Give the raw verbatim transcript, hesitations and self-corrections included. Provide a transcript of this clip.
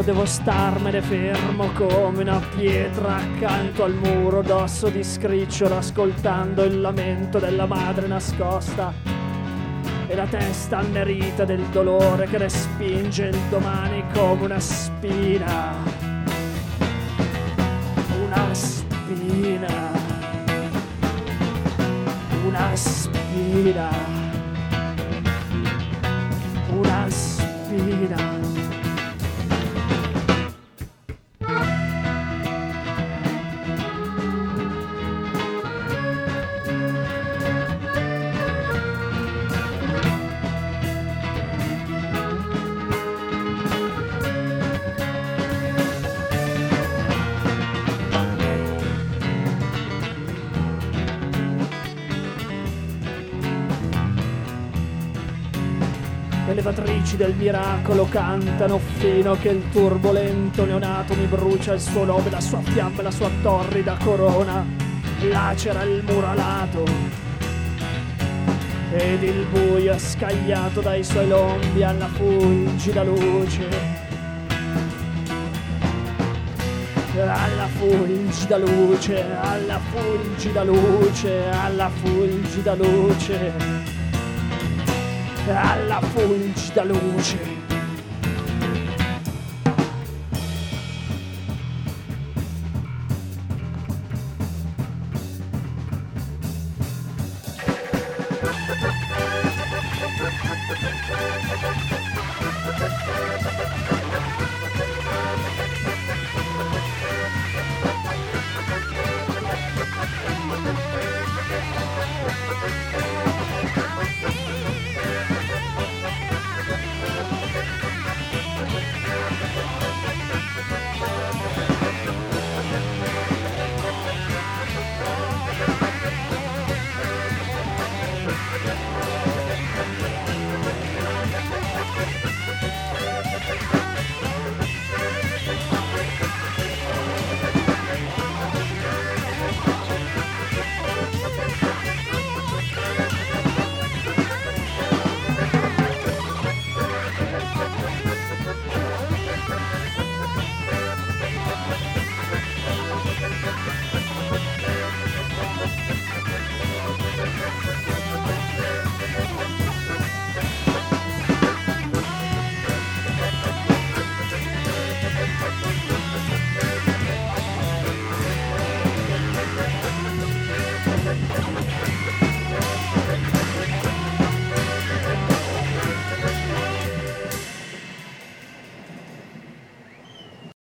devo starmene fermo come una pietra accanto al muro d'osso di scricciolo, ascoltando il lamento della madre nascosta e la testa annerita del dolore che respinge il domani come una spina, una spina, una spina, una spina. Le levatrici del miracolo cantano fino che il turbolento neonato mi brucia il suo nome, la sua fiamma, la sua torrida corona lacera il muro alato ed il buio è scagliato dai suoi lombi alla fulgida luce, alla fulgida luce, alla fulgida luce, alla fulgida luce, alla fulgida luce.